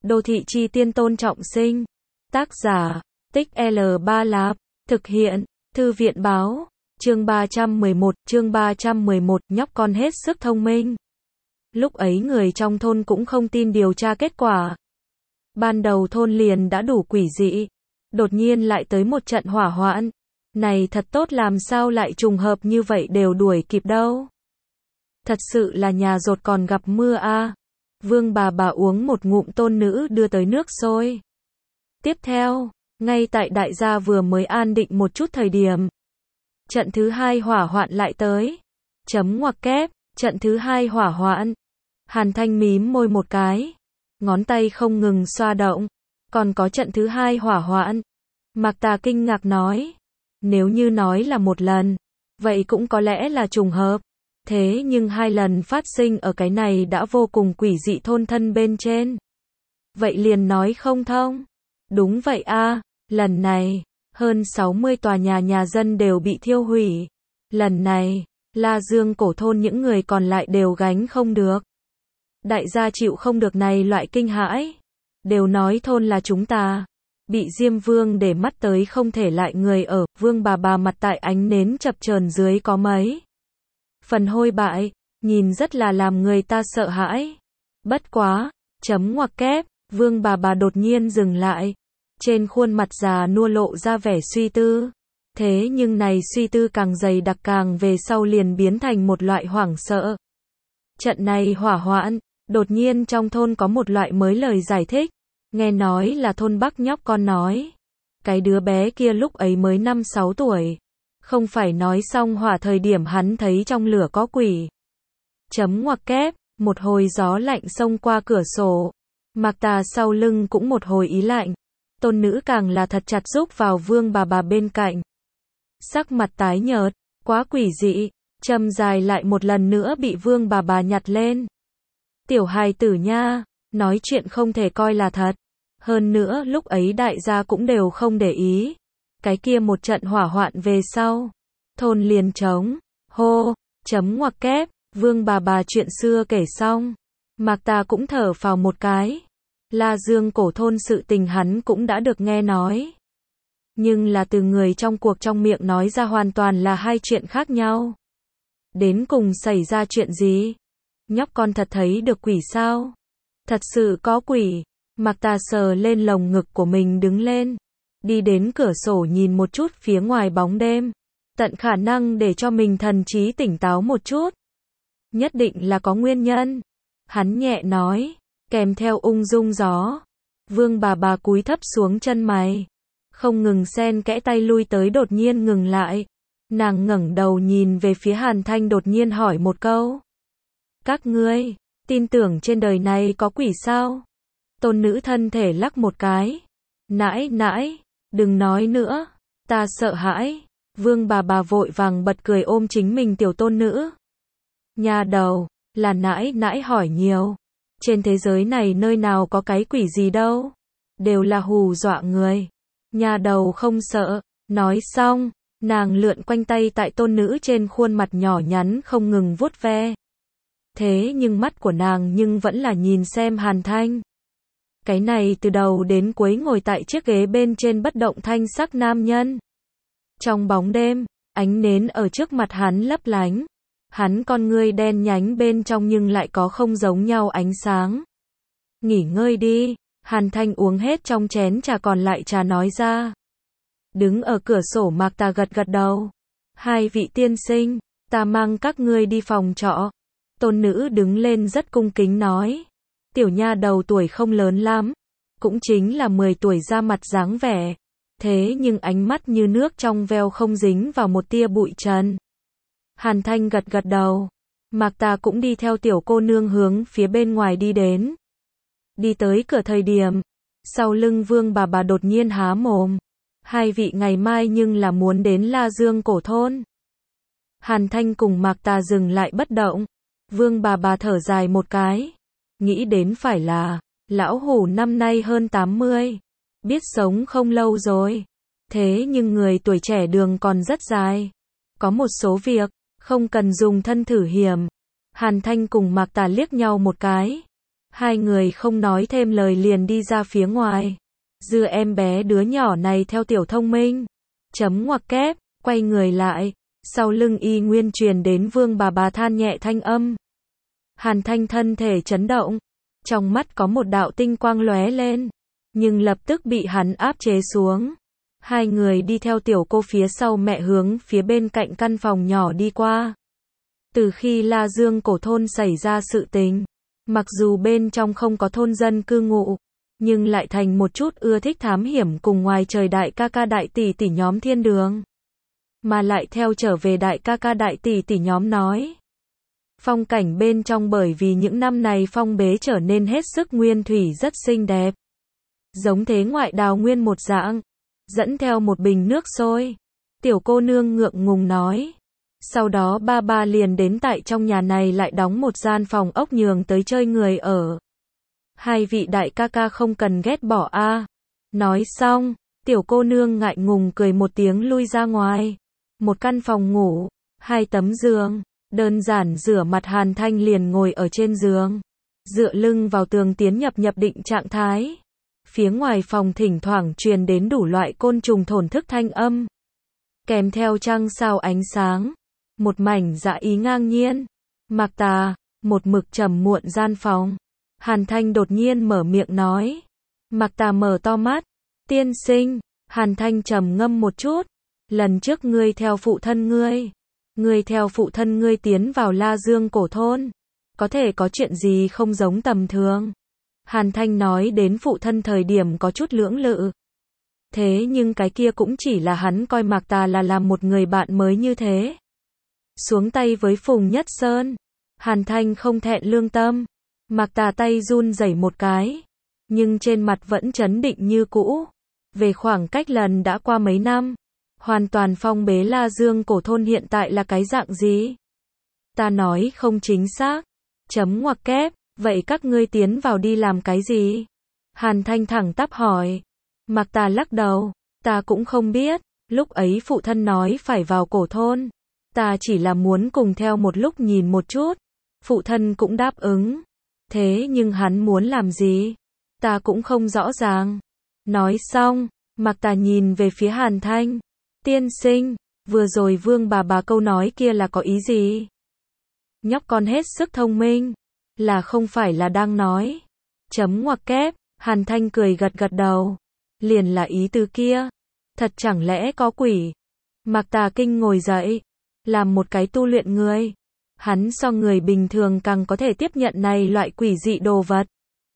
Đô thị chi tiên Tôn Trọng Sinh. Tác giả, Tích L3 Lạp. Thực hiện, Thư viện báo. Chương 311, nhóc con hết sức thông minh. Lúc ấy người trong thôn cũng không tin điều tra kết quả. Ban đầu thôn liền đã đủ quỷ dị. Đột nhiên lại tới một trận hỏa hoạn. Này thật tốt, làm sao lại trùng hợp như vậy, đều đuổi kịp đâu. Thật sự là nhà rột còn gặp mưa a. Vương bà uống một ngụm tôn nữ đưa tới nước sôi. Tiếp theo, ngay tại đại gia vừa mới an định một chút thời điểm, trận thứ hai hỏa hoạn lại tới. Chấm ngoặc kép, trận thứ hai hỏa hoạn. Hàn Thanh mím môi một cái, ngón tay không ngừng xoa động. Còn có trận thứ hai hỏa hoạn. Mạc Tà kinh ngạc nói, nếu như nói là một lần, vậy cũng có lẽ là trùng hợp. Thế nhưng hai lần phát sinh ở cái này đã vô cùng quỷ dị thôn thân bên trên. Vậy liền nói không thông. Đúng vậy a, lần này, hơn 60 tòa nhà dân đều bị thiêu hủy. Lần này, La Dương cổ thôn những người còn lại đều gánh không được. Đại gia chịu không được này loại kinh hãi. Đều nói thôn là chúng ta. Bị Diêm Vương để mắt tới không thể lại người ở. Vương bà mặt tại ánh nến chập chờn dưới có mấy phần hôi bại, nhìn rất là làm người ta sợ hãi. Bất quá, chấm ngoặc kép, Vương bà đột nhiên dừng lại. Trên khuôn mặt già nua lộ ra vẻ suy tư. Thế nhưng này suy tư càng dày đặc, càng về sau liền biến thành một loại hoảng sợ. Trận này hỏa hoạn, đột nhiên trong thôn có một loại mới lời giải thích. Nghe nói là thôn Bắc nhóc con nói. Cái đứa bé kia lúc ấy mới 5-6 tuổi. Không phải nói xong hỏa thời điểm hắn thấy trong lửa có quỷ. Chấm ngoặc kép, một hồi gió lạnh xông qua cửa sổ. Mạc Tà sau lưng cũng một hồi ý lạnh. Tôn nữ càng là thật chặt rúc vào Vương bà bên cạnh. Sắc mặt tái nhợt, quá quỷ dị, châm dài lại một lần nữa bị Vương bà nhặt lên. Tiểu hài tử nha, nói chuyện không thể coi là thật. Hơn nữa lúc ấy đại gia cũng đều không để ý. Cái kia một trận hỏa hoạn về sau, thôn liền trống. Hô, chấm ngoặc kép, Vương bà chuyện xưa kể xong. Mạc Tà cũng thở phào một cái. La Dương cổ thôn sự tình hắn cũng đã được nghe nói. Nhưng là từ người trong cuộc trong miệng nói ra hoàn toàn là hai chuyện khác nhau. Đến cùng xảy ra chuyện gì? Nhóc con thật thấy được quỷ sao? Thật sự có quỷ. Mạc Tà sờ lên lồng ngực của mình đứng lên. Đi đến cửa sổ nhìn một chút phía ngoài bóng đêm. Tận khả năng để cho mình thần trí tỉnh táo một chút. Nhất định là có nguyên nhân. Hắn nhẹ nói, kèm theo ung dung gió. Vương bà cúi thấp xuống chân mày. Không ngừng xen kẽ tay lui tới, đột nhiên ngừng lại. Nàng ngẩng đầu nhìn về phía Hàn Thanh, đột nhiên hỏi một câu. Các ngươi, tin tưởng trên đời này có quỷ sao? Tôn nữ thân thể lắc một cái. Nãi, đừng nói nữa. Ta sợ hãi. Vương bà vội vàng bật cười ôm chính mình tiểu tôn nữ. Nhà đầu, là nãi hỏi nhiều. Trên thế giới này nơi nào có cái quỷ gì đâu. Đều là hù dọa người. Nhà đầu không sợ. Nói xong, nàng lượn quanh tay tại tôn nữ trên khuôn mặt nhỏ nhắn không ngừng vuốt ve. Thế nhưng mắt của nàng nhưng vẫn là nhìn xem Hàn Thanh. Cái này từ đầu đến cuối ngồi tại chiếc ghế bên trên bất động thanh sắc nam nhân. Trong bóng đêm, ánh nến ở trước mặt hắn lấp lánh. Hắn con ngươi đen nhánh bên trong nhưng lại có không giống nhau ánh sáng. Nghỉ ngơi đi. Hàn Thanh uống hết trong chén trà còn lại trà nói ra. Đứng ở cửa sổ Mạc Tà gật đầu. Hai vị tiên sinh, ta mang các ngươi đi phòng trọ. Tôn nữ đứng lên rất cung kính nói. Tiểu nha đầu tuổi không lớn lắm. Cũng chính là 10 tuổi ra mặt dáng vẻ. Thế nhưng ánh mắt như nước trong veo, không dính vào một tia bụi trần. Hàn Thanh gật đầu. Mạc Tà cũng đi theo tiểu cô nương hướng phía bên ngoài đi đến. Đi tới cửa thời điểm, sau lưng Vương bà đột nhiên há mồm. Hai vị ngày mai nhưng là muốn đến La Dương cổ thôn. Hàn Thanh cùng Mạc Tà dừng lại bất động. Vương bà thở dài một cái. Nghĩ đến phải là, lão hủ năm nay hơn 80. Biết sống không lâu rồi. Thế nhưng người tuổi trẻ đường còn rất dài. Có một số việc, không cần dùng thân thử hiểm. Hàn Thanh cùng Mạc Tà liếc nhau một cái. Hai người không nói thêm lời liền đi ra phía ngoài. Dư em bé đứa nhỏ này theo Tiểu Thông Minh. Chấm ngoặc kép, quay người lại. Sau lưng y nguyên truyền đến Vương bà than nhẹ thanh âm. Hàn Thanh thân thể chấn động. Trong mắt có một đạo tinh quang lóe lên. Nhưng lập tức bị hắn áp chế xuống. Hai người đi theo tiểu cô phía sau mẹ hướng phía bên cạnh căn phòng nhỏ đi qua. Từ khi La Dương cổ thôn xảy ra sự tình, mặc dù bên trong không có thôn dân cư ngụ, nhưng lại thành một chút ưa thích thám hiểm cùng ngoài trời đại ca ca đại tỷ tỷ nhóm thiên đường. Mà lại theo trở về đại ca ca đại tỷ tỷ nhóm nói. Phong cảnh bên trong bởi vì những năm này phong bế trở nên hết sức nguyên thủy rất xinh đẹp. Giống thế ngoại đào nguyên một dạng. Dẫn theo một bình nước sôi. Tiểu cô nương ngượng ngùng nói. Sau đó ba liền đến tại trong nhà này lại đóng một gian phòng ốc nhường tới chơi người ở. Hai vị đại ca ca không cần ghét bỏ a. Nói xong, tiểu cô nương ngại ngùng cười một tiếng lui ra ngoài. Một căn phòng ngủ, hai tấm giường, đơn giản rửa mặt Hàn Thanh liền ngồi ở trên giường. Dựa lưng vào tường tiến nhập định trạng thái. Phía ngoài phòng thỉnh thoảng truyền đến đủ loại côn trùng thổn thức thanh âm. Kèm theo trăng sao ánh sáng. Một mảnh dạ ý ngang nhiên. Mạc Tà, một mực trầm muộn gian phòng. Hàn Thanh đột nhiên mở miệng nói. Mạc Tà mở to mắt. Tiên sinh, Hàn Thanh trầm ngâm một chút. Lần trước ngươi theo phụ thân ngươi. Ngươi theo phụ thân ngươi tiến vào La Dương cổ thôn. Có thể có chuyện gì không giống tầm thường. Hàn Thanh nói đến phụ thân thời điểm có chút lưỡng lự. Thế nhưng cái kia cũng chỉ là hắn coi Mạc Tà là làm một người bạn mới như thế. Xuống tay với Phùng Nhất Sơn. Hàn Thanh không thẹn lương tâm. Mạc Tà tay run rẩy một cái. Nhưng trên mặt vẫn trấn định như cũ. Về khoảng cách lần đã qua mấy năm. Hoàn toàn phong bế La Dương cổ thôn hiện tại là cái dạng gì? Ta nói không chính xác. Chấm ngoặc kép. Vậy các ngươi tiến vào đi làm cái gì? Hàn Thanh thẳng tắp hỏi. Mạc Tà lắc đầu. Ta cũng không biết. Lúc ấy phụ thân nói phải vào cổ thôn. Ta chỉ là muốn cùng theo một lúc nhìn một chút. Phụ thân cũng đáp ứng. Thế nhưng hắn muốn làm gì? Ta cũng không rõ ràng. Nói xong, Mạc Tà nhìn về phía Hàn Thanh. Tiên sinh, vừa rồi Vương bà câu nói kia là có ý gì? Nhóc con hết sức thông minh. Là không phải là đang nói. Chấm ngoặc kép, Hàn Thanh cười gật gật đầu. Liền là ý tứ kia. Thật chẳng lẽ có quỷ? Mạc Tà Kinh ngồi dậy. Làm một cái tu luyện người. Hắn so người bình thường càng có thể tiếp nhận này loại quỷ dị đồ vật.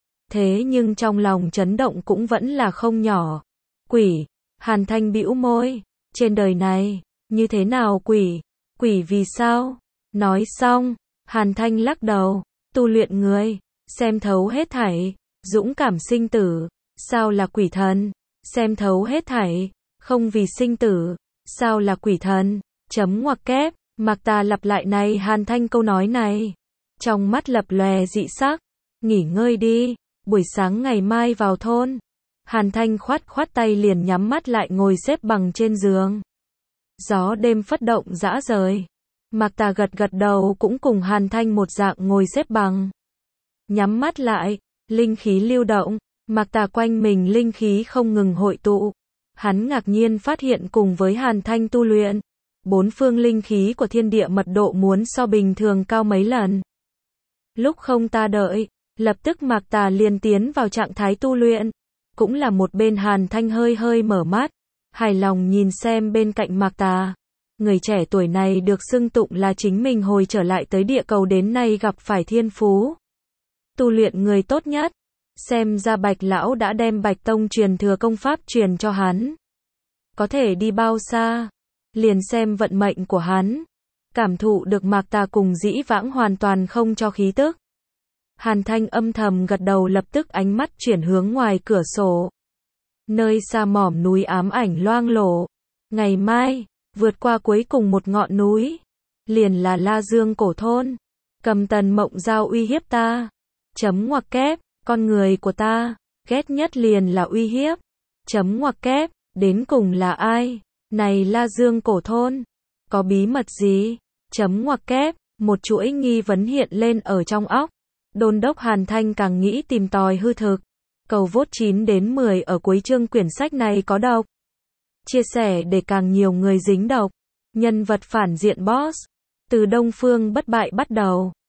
Thế nhưng trong lòng chấn động cũng vẫn là không nhỏ. Quỷ. Hàn Thanh bĩu môi. Trên đời này, như thế nào quỷ? Quỷ vì sao? Nói xong, Hàn Thanh lắc đầu. Tu luyện người, xem thấu hết thảy, dũng cảm sinh tử, sao là quỷ thần? Xem thấu hết thảy, không vì sinh tử, sao là quỷ thần? Chấm ngoặc kép, Mạc Tà lặp lại này Hàn Thanh câu nói này. Trong mắt lập lòe dị sắc, nghỉ ngơi đi, buổi sáng ngày mai vào thôn. Hàn Thanh khoát tay liền nhắm mắt lại ngồi xếp bằng trên giường. Gió đêm phất động dã rời. Mạc Tà gật gật đầu cũng cùng Hàn Thanh một dạng ngồi xếp bằng. Nhắm mắt lại, linh khí lưu động, Mạc Tà quanh mình linh khí không ngừng hội tụ. Hắn ngạc nhiên phát hiện cùng với Hàn Thanh tu luyện, bốn phương linh khí của thiên địa mật độ muốn so bình thường cao mấy lần. Lúc không ta đợi, lập tức Mạc Tà liền tiến vào trạng thái tu luyện. Cũng là một bên Hàn Thanh hơi mở mắt, hài lòng nhìn xem bên cạnh Mạc Tà. Người trẻ tuổi này được xưng tụng là chính mình hồi trở lại tới địa cầu đến nay gặp phải thiên phú. Tu luyện người tốt nhất. Xem ra Bạch Lão đã đem Bạch Tông truyền thừa công pháp truyền cho hắn. Có thể đi bao xa? Liền xem vận mệnh của hắn. Cảm thụ được Mạc Tà cùng dĩ vãng hoàn toàn không cho khí tức. Hàn Thanh âm thầm gật đầu lập tức ánh mắt chuyển hướng ngoài cửa sổ. Nơi xa mỏm núi ám ảnh loang lổ. Ngày mai, vượt qua cuối cùng một ngọn núi. Liền là La Dương cổ thôn. Cầm Tần Mộng Giao uy hiếp ta. Chấm ngoặc kép, con người của ta. Ghét nhất liền là uy hiếp. Chấm ngoặc kép, đến cùng là ai? Này La Dương cổ thôn. Có bí mật gì? Chấm ngoặc kép, một chuỗi nghi vấn hiện lên ở trong óc. Đôn đốc Hàn Thanh càng nghĩ tìm tòi hư thực. Cầu vote 9 đến 10 ở cuối chương quyển sách này có độc. Chia sẻ để càng nhiều người dính độc. Nhân vật phản diện boss. Từ Đông Phương bất bại bắt đầu.